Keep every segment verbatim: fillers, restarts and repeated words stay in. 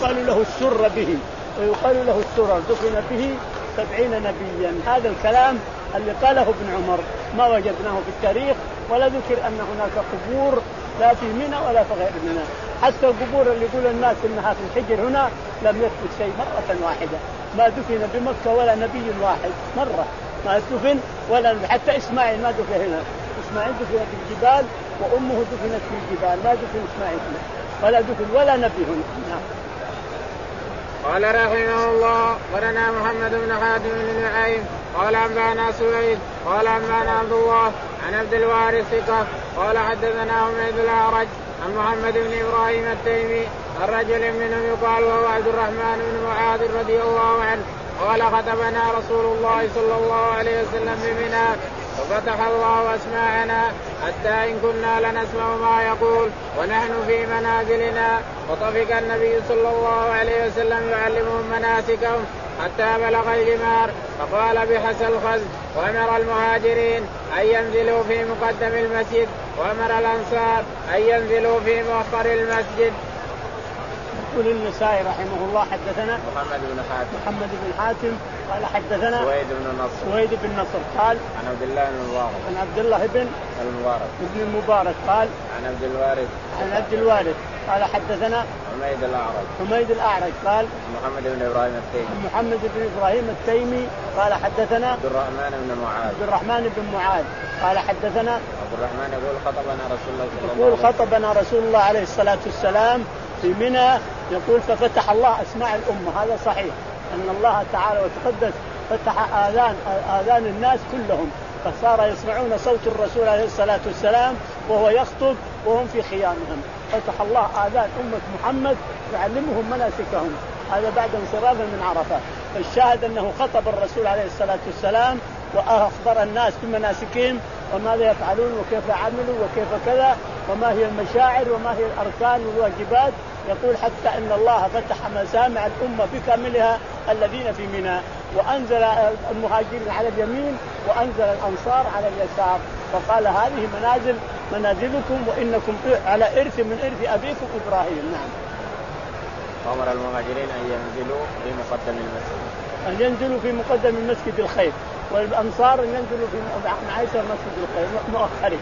ويقال له السر به، ويقال له السر دفن به سبعين نبيا. هذا الكلام اللي قاله ابن عمر ما وجدناه في التاريخ، ولا ذكر أن هناك قبور لا في منى ولا في غير منى. حتى القبور اللي يقول الناس إنها في الحجر هنا لم يثبت شيء مرة واحدة، ما دفن بمكة ولا نبي واحد مرة ما دفن، ولا حتى إسماعيل ما دفن هنا. إسماعيل دفن في الجبال وأمه دفنت في الجبال، ما دفن إسماعيل هنا ولا دفن ولا نبي هنا. نعم. قال رحمه الله ورنا محمد بن حاتم بن نعيم قال أنبانا سويد قال أنبانا عبد الله عن عبد الوارث ثقة قال حدثنا حميد الأعرج عن محمد بن إبراهيم التيمي الرجل منهم يقال وهو عبد الرحمن بن معاذ رضي الله عنه قال خطبنا رسول الله صلى الله عليه وسلم بمنى ففتح الله أسماعنا حتى إن كنا لنسمع ما يقول ونحن في منازلنا. وطفق النبي صلى الله عليه وسلم يعلمهم مناسكهم حتى بلغ الجمار فقال بحس الخز، وأمر المهاجرين أن ينزلوا في مقدم المسجد، وأمر الأنصار أن ينزلوا في مؤخر المسجد. يقول النسائي رحمه الله حدثنا محمد بن حاتم محمد بن حاتم قال حدثنا سويد بن نصر سويد بن نصر قال عن عبد الله بن المبارك عن عبد الله بن المبارك ابن المبارك قال عن عبد الوارث عن عبد الوارث قال حدثنا حميد الأعرج حميد الأعرج قال محمد بن إبراهيم التيمي محمد بن إبراهيم التيمي قال حدثنا عبد الرحمن بن معاذ عبد الرحمن بن معاذ قال حدثنا عبد الرحمن يقول خطبنا رسول الله صلى الله عليه يقول خطبنا رسول الله عليه الصلاة والسلام في منى، يقول ففتح الله أسماع الأمة. هذا صحيح أن الله تعالى وتقدس فتح آذان آذان الناس كلهم، فصار يسمعون صوت الرسول عليه الصلاة والسلام وهو يخطب وهم في خيامهم. فتح الله آذان أمة محمد يعلمهم مناسكهم، هذا بعد انصرافه من عرفة. فالشاهد أنه خطب الرسول عليه الصلاة والسلام وأخبر الناس بمناسكهم وماذا يفعلون وكيف يعملوا وكيف كذا وما هي المشاعر وما هي الأركان والواجبات. يقول حتى إن الله فتح مسامع الأمة بكاملها الذين في منى، وأنزل المهاجرين على اليمين وأنزل الأنصار على اليسار، فقال هذه منازل منازلكم وإنكم على إرث من إرث أبيكم إبراهيم. نعم. أمر المهاجرين أن ينزلوا في مقدم المسجد أن ينزلوا في مقدم المسجد الخير، والأنصار أن ينزلوا في معيسر مسجد الخير مؤخره.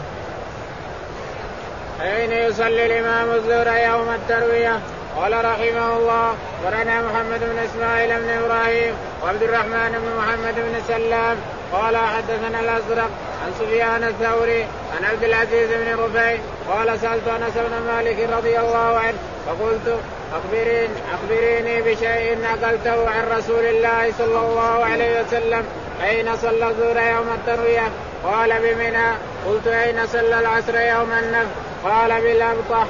أين يصلي الإمام الظهر يوم التروية؟ قال رحمه الله ورنا محمد بن إسماعيل بن إبراهيم وعبد الرحمن بن محمد بن سلام قال حدثنا الأزرق عن سفيان الثوري عن عبد العزيز بن رفيع قال سألت أنس بن مالك رضي الله عنه فقلت أخبرين أخبريني بشيء نقلته عن رسول الله صلى الله عليه وسلم أين صلى الظهر يوم التروية؟ قال بمنى. قلت أين صلى العصر يوم النفر؟ قال بالأبطح.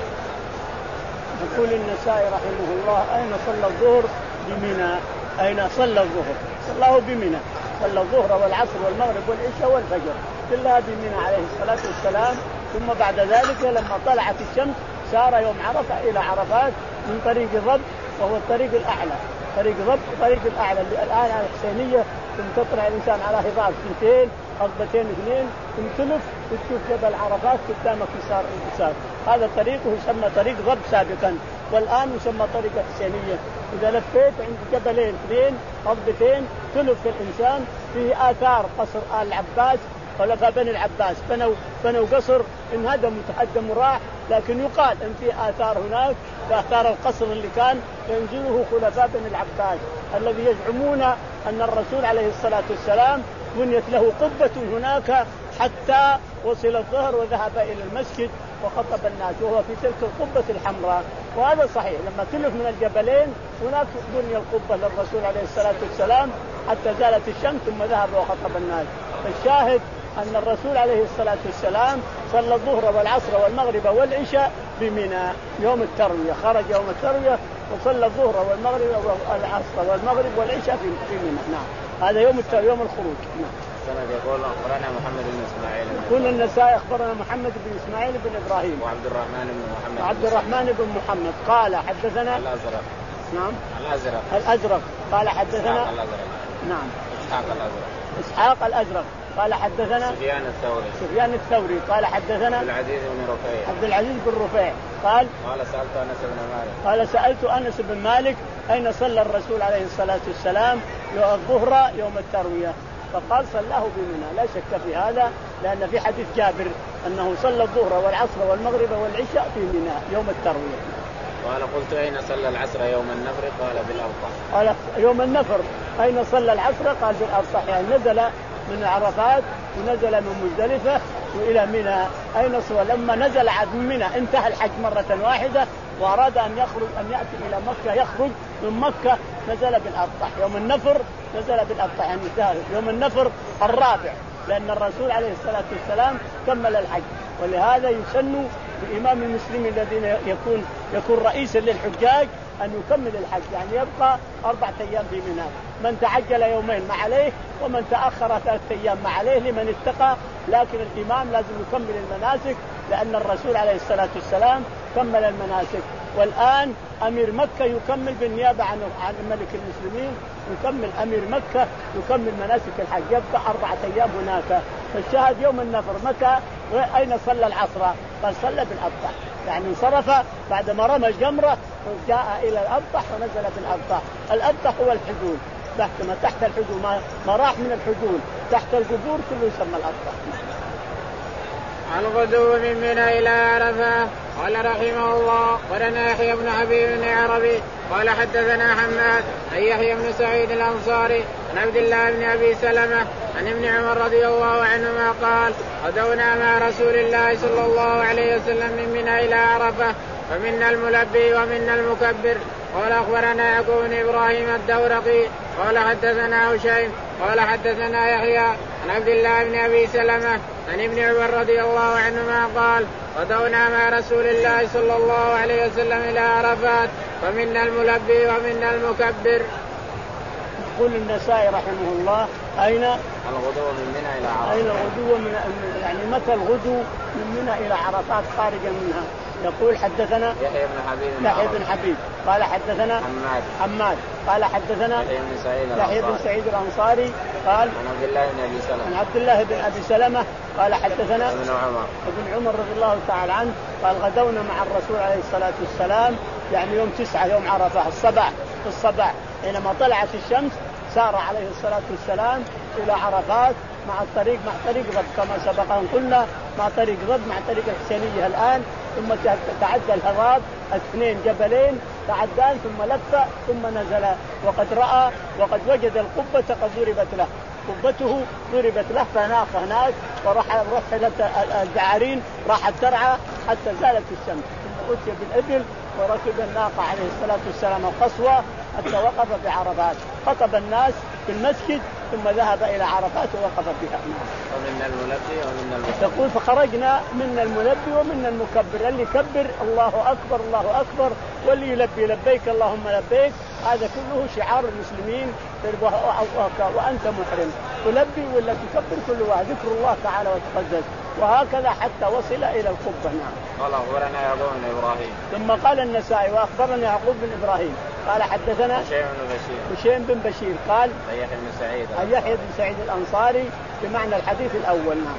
يقول النسائي رحمه الله أين صلى الظهر؟ بمنى. أين صلى الظهر؟ صلاه بمنى، صلى الظهر والعصر والمغرب والعشاء والفجر كلها بمنى عليه الصلاة والسلام. ثم بعد ذلك لما طلعت الشمس سار يوم عرفة إلى عرفات من طريق الرب وهو الطريق الأعلى، طريق الرب الطريق الأعلى اللي الآن على الحسينية، ثم تطلع الإنسان على هضاب سنتين خطبتين اثنين ثم تلف وتشوف جبل عرفات قدامك يسار يسار. هذا طريقه يسمى طريق رب سابقا، والآن يسمى طريق الحسينية. إذا لفيت عند جبلين اثنين خطبتين تلف الإنسان فيه آثار قصر آل العباس. خلفاء بني العباس بنوا بنوا قصر انهدم وتهدم وراح، لكن يقال ان في آثار هناك، آثار القصر اللي كان ينزله خلفاء بني العباس الذي يزعمون ان الرسول عليه الصلاة والسلام بنيت له قبة هناك حتى وصل الظهر وذهب إلى المسجد وخطب الناس وهو في تلك القبة الحمراء. وهذا صحيح، لما تلف من الجبلين هناك بني القبة للرسول عليه الصلاة والسلام حتى زالت الشمس ثم ذهب وخطب الناس. فالشاهد أن الرسول عليه الصلاة والسلام صلى الظهر والعصر والمغرب والعشاء بمنى يوم التروية، خرج يوم التروية وصلى الظهر والمغرب والعصر والمغرب والعشاء في منى. نعم، هذا يوم يوم الخروج. نعم. سند يقول أخبرنا محمد بن إسماعيل. يقول النسائي أخبرنا محمد بن إسماعيل بن إبراهيم وعبد الرحمن بن محمد وعبد الرحمن بن محمد قال حدثنا الأزرق. نعم الأزرق الأزرق قال حدثنا الأزرق. نعم إسحاق الأزرق إسحاق الأزرق قال حدثنا سفيان الثوري سفيان الثوري قال حدثنا عبد العزيز بن رفيع عبد العزيز بن رفيع قال قال سألت أنس بن مالك قال سألت أنس بن مالك أين صلى الرسول عليه الصلاة والسلام الظهر يوم التروية؟ فقال صلاه بمنى. لا شك في هذا، لأن في حديث جابر أنه صلى الظهر والعصر والمغرب والعشاء في منى يوم التروية. قال قلت أين صلى العصر يوم النفر؟ قال بالأبطح. قال يوم النفر أين صلى العصر؟ قال بالأبطح، يعني نزل من عرفات ونزل من مزدلفة وإلى منى. أين صلى؟ لما نزل عاد من منى انتهى الحج مرة واحدة وأراد أن يخرج أن يأتي إلى مكة، يخرج من مكة نزل بالأبطح يوم النفر، نزل بالأبطح يعني يوم النفر الرابع، لأن الرسول عليه الصلاة والسلام كمل الحج. ولهذا يسن بإمام المسلمين الذين يكون يكون رئيسا للحجاج أن يكمل الحج، يعني يبقى أربعة أيام في منى. من تعجل يومين ما عليه، ومن تأخر ثلاثة أيام ما عليه لمن اتقى، لكن الإمام لازم يكمل المناسك، لأن الرسول عليه الصلاة والسلام كمل المناسك. والآن أمير مكة يكمل بالنيابة عن عن ملك المسلمين، يكمل أمير مكة يكمل مناسك الحج، يبقى أربعة أيام هناك. فالشاهد يوم النفر متى وأين صلى العصر؟ قال صلى بالأبطح، يعني انصرف بعدما رمى الجمرة وجاء إلى الأبطح ونزل بالأبطح. الأبطح هو الحجول، تحت ما تحت الحجول، ما, ما راح من الحجول تحت القبور كله يسمى الأبطح. الغدو من منى إلى عرفة. قال رحمه الله ولنا يحيى بن حبيب بن عربي قال حدثنا حماد عن يحيى بن سعيد الأنصاري عن عبد الله بن أبي سلمة عن ابن عمر رضي الله عنهما قال غدونا مع رسول الله صلى الله عليه وسلم من منى إلى عرفة فمنا الملبي ومنا المكبر. قال أخبرنا يعقوب بن إبراهيم الدورقي قال حدثنا هشيم قال حدثنا يحيى عن عبد الله بن أبي سلمة عن ابن عمر رضي الله عنهما قال غدونا مع رسول الله صلى الله عليه وسلم إلى عرفات فمنا الملبي ومنا المكبر. يقول النسائي رحمه الله أين الغدو من منى إلى عرفات؟ أين الغدو من يعني متى الغدو من منى إلى عرفات خارجا منها؟ يقول حدثنا يحيى بن حبيب يحيى بن حبيب قال حدثنا حماد حماد قال حدثنا يحيى بن سعيد يحيى بن سعيد الأنصاري قال عن عبد الله بن أبي سلمة عن عبد الله بن أبي سلمة قال حدثنا ابن عمر ابن عمر رضي الله تعالى عنه قال غدونا مع الرسول عليه الصلاة والسلام يعني يوم تسعة يوم عرفة الصباح في الصباح حينما طلعت الشمس سار عليه الصلاة والسلام إلى عرفات مع الطريق مع طريق رب كما سبق أن قلنا، مع طريق رب مع طريق الحسينية الآن، ثم تعدى الهضاب اثنين جبلين تعدان ثم لف ثم نزل، وقد رأى وقد وجد القبة قد ضربت له، قبته ضربت له فناخ هناك وراح رحلت البعارين راحت ترعى حتى زالت الشمس، ثم أتي بالإبل وركب الناقة عليه الصلاة والسلام القصوى حتى وقف بعرفات، خطب الناس في المسجد ثم ذهب إلى عرفات ووقف بها. ومن الملبي ومن المكبر. تقول فخرجنا من الملبي ومن المكبر، اللي يكبر الله أكبر الله أكبر، واللي يلبي لبيك اللهم لبيك، هذا كله شعار المسلمين وأنت محرم، تلبي ولا تكبر كل واحد ذكر الله تعالى وتقدس، وهكذا حتى وصل إلى القبة. نعم. قال أخبرنا يعقوب بن إبراهيم. ثم قال النسائي وأخبرنا يعقوب بن إبراهيم قال حدثنا هشيم بن بشير هشيم بن بشير قال عن يحيى بن سعيد عن يحيى بن سعيد الأنصاري بمعنى الحديث الأول. نعم.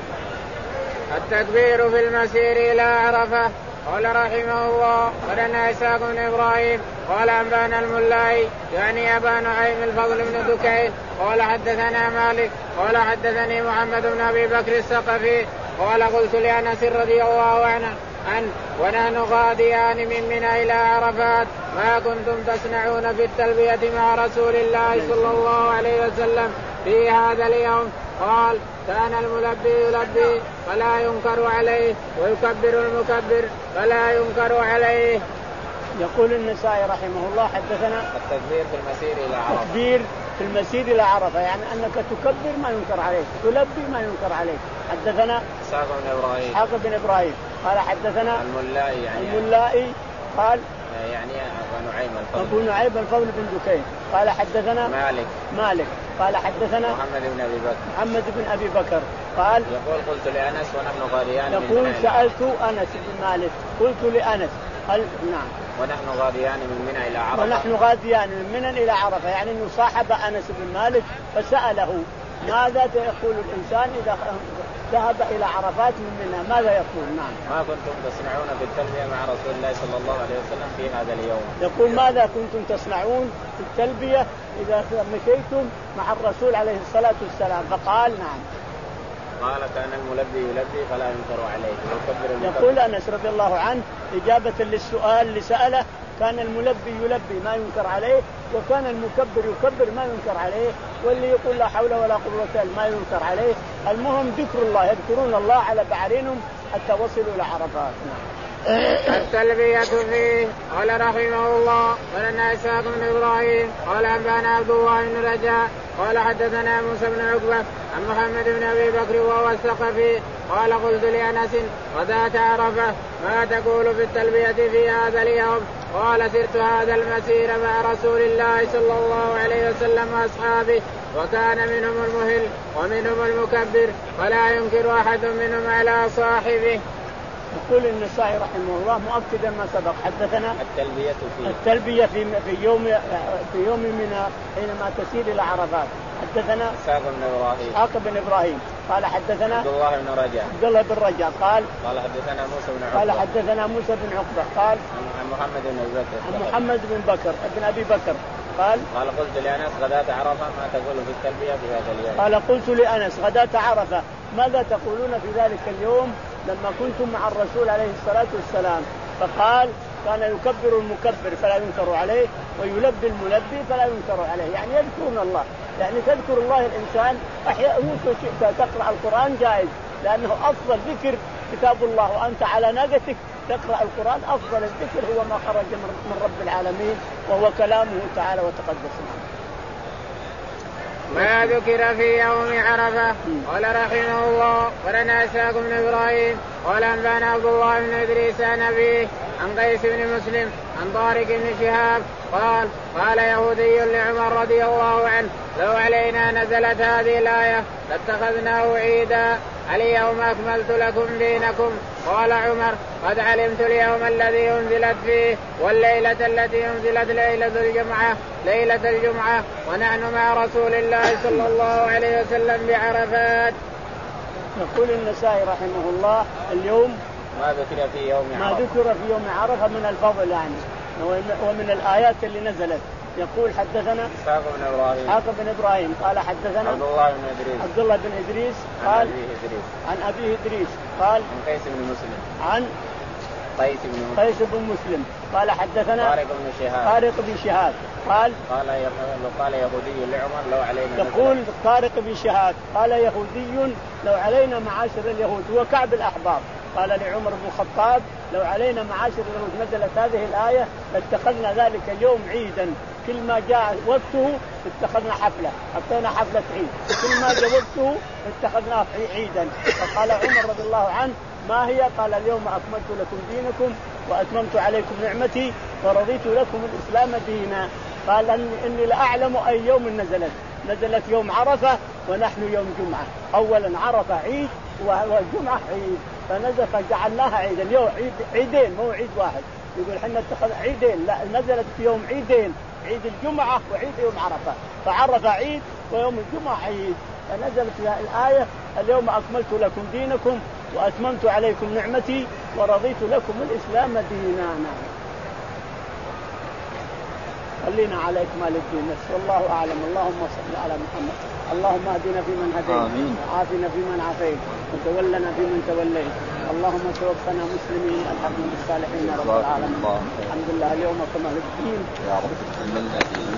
التكبير في المسير إلى عرفة. قال رحمه الله ولنا إسحاق بن إبراهيم قال أنبانا الملاي يعني أبا نعيم الفضل بن دكين قال حدثنا مالك قال حدثني محمد بن أبي بكر الثقفي قال قلت لأنس رضي الله عنه عنه ونحن غاديان من منى إلى عرفات ما كنتم تصنعون في التلبية مع رسول الله صلى الله عليه وسلم في هذا اليوم؟ قال كان الملبي يلبي فلا ينكر عليه ويكبر المكبر فلا ينكر عليه. يقول النسائي رحمه الله حدثنا التكبير في المسير إلى عرفة. التكبير في المسير إلى عرفة يعني أنك تكبر ما ينكر عليك، تلبي ما ينكر عليك. حدثنا إسحاق بن إبراهيم إسحاق بن إبراهيم قال حدثنا الملائي يعني الملائي قال يعني أبو نعيم الفضل أبو نعيم الفضل بن دكين قال حدثنا مالك مالك قال حدثنا محمد بن أبي بكر محمد بن أبي بكر قال يقول قلت لأنس ونحن غاديان يقول سألت أنس بن مالك قلت لأنس قال نعم ونحن غاديان من منى إلى عرفة ونحن غاديان من منى إلى عرفة يعني إنه صاحب أنس بن مالك فسأله ماذا يقول الإنسان إذا ذهب إلى عرفات من منى؟ ماذا يقول؟ نعم. ما كنتم تصنعون بالتلبية مع رسول الله صلى الله عليه وسلم في هذا اليوم؟ يقول ماذا كنتم تصنعون في التلبية إذا مشيتم مع الرسول عليه الصلاة والسلام؟ فقال نعم. قال كان الملبي يلبي فلا ينكر عليه ويكبر المكبر. يقول أنس رضي الله عنه إجابة للسؤال اللي سأله، كان الملبي يلبي ما ينكر عليه، وكان المكبر يكبر ما ينكر عليه، واللي يقول لا حول ولا قوة ما ينكر عليه. المهم ذكر الله، يذكرون الله على بعرينهم حتى وصلوا إلى عرفات. التلبية فيه. قال رحمه الله ولنا إسحاق بن إبراهيم قال أنبانا عبد الله بن رجاء قال حدثنا موسى بن عقبة عن محمد بن أبي بكر وهو الثقفي قال قلت لأنس غداة عرفة ما تقول في التلبية في هذا اليوم؟ قال سرت هذا المسير مع رسول الله صلى الله عليه وسلم وأصحابه وكان منهم المهل ومنهم المكبر ولا ينكر أحد منهم على صاحبه. يقول النسائي رحمه الله مؤكدا ما سبق حدثنا التلبية فيه. التلبية في في يوم في يوم من حينما تسير إلى عرفات. حدثنا إسحاق بن إبراهيم إسحاق بن إبراهيم قال حدثنا عبد الله بن رجاء عبد الله بن رجاء قال قال حدثنا موسى بن عقبة قال حدثنا موسى بن عقبة قال عن محمد بن أبي بكر عن محمد بن بكر ابن أبي بكر قال قال قلت لأنس غداة عرفة ما تقول في التلبية في هذا اليوم؟ قال قلت لأنس غداة عرفة ماذا تقولون في ذلك اليوم لما كنتم مع الرسول عليه الصلاة والسلام؟ فقال كان يكبر المكبر فلا ينكر عليه ويلبي الملبي فلا ينكر عليه، يعني يذكرون الله، يعني تذكر الله الإنسان أحيانا تقرأ القرآن جائز لأنه أفضل ذكر كتاب الله، وأنت على ناقتك تقرأ القرآن أفضل الذكر هو ما خرج من رب العالمين وهو كلامه تعالى وتقدس. ما ذكر في يوم عرفة. قال رحمه الله ولنا إسحاق بن إبراهيم قال أنبانا عبد الله بن إدريس عن أبيه عن قيس بن مسلم عن طارق بن شهاب قال قال يهودي لعمر رضي الله عنه لو علينا نزلت هذه الآية لاتخذناه عيدا اليوم أكملت لكم دينكم. قال عمر قد علمت اليوم الذي أنزلت فيه والليلة التي أنزلت ليلة الجمعة ليلة الجمعة ونحن مع رسول الله صلى الله عليه وسلم بعرفات. يقول النسائي رحمه الله اليوم ما ذكر في يوم عرفة ما ذكر في يوم عرفة من الفضل يعني ومن الآيات اللي نزلت. يقول حدثنا إسحاق بن إبراهيم إسحاق بن إبراهيم قال حدثنا عبد الله بن إدريس عبد الله بن إدريس قال عن أبيه إدريس عن أبيه إدريس قال عن قيس بن مسلم عن قيس بن مسلم قيس بن مسلم قال حدثنا طارق بن شهاب طارق بن شهاب قال قال قال يهودي لعمر لو علينا يقول طارق بن شهاب قال يهودي لو علينا معاشر اليهود هو كعب الأحبار قال لعمر بن الخطاب لو علينا معاشر اليهود نزلت هذه الآية لاتخذنا ذلك اليوم عيدا، كل ما جاء وقته اتخذنا حفلة حطينا حفلة عيد، كل ما جاء وقته اتخذنا عيدا. فقال عمر رضي الله عنه ما هي؟ قال اليوم أكملت لكم دينكم وأتممت عليكم نعمتي ورضيت لكم الإسلام دينا. قال إني لأعلم أي يوم نزلت نزلت يوم عرفة ونحن يوم جمعة، أولا عرفة عيد والجمعة عيد فنزل فجعلناها عيدا اليوم عيد عيدين مو عيد واحد. يقول حنا اتخذ عيدين لا نزلت في يوم عيدين عيد الجمعة وعيد يوم عرفة، فعرفة عيد ويوم الجمعة عيد. فنزلت فيها الآية اليوم أكملت لكم دينكم وأتممت عليكم نعمتي ورضيت لكم الإسلام دينا. خلينا على إكمال الدين والله أعلم. اللهم صل على محمد. اللهم اهدنا فيمن هديت وعافنا فيمن عافيت وتولنا فيمن توليت. اللهم توفنا مسلمين الحمد بالصالحين رب العالمين. الحمد لله اليوم كمال الدين.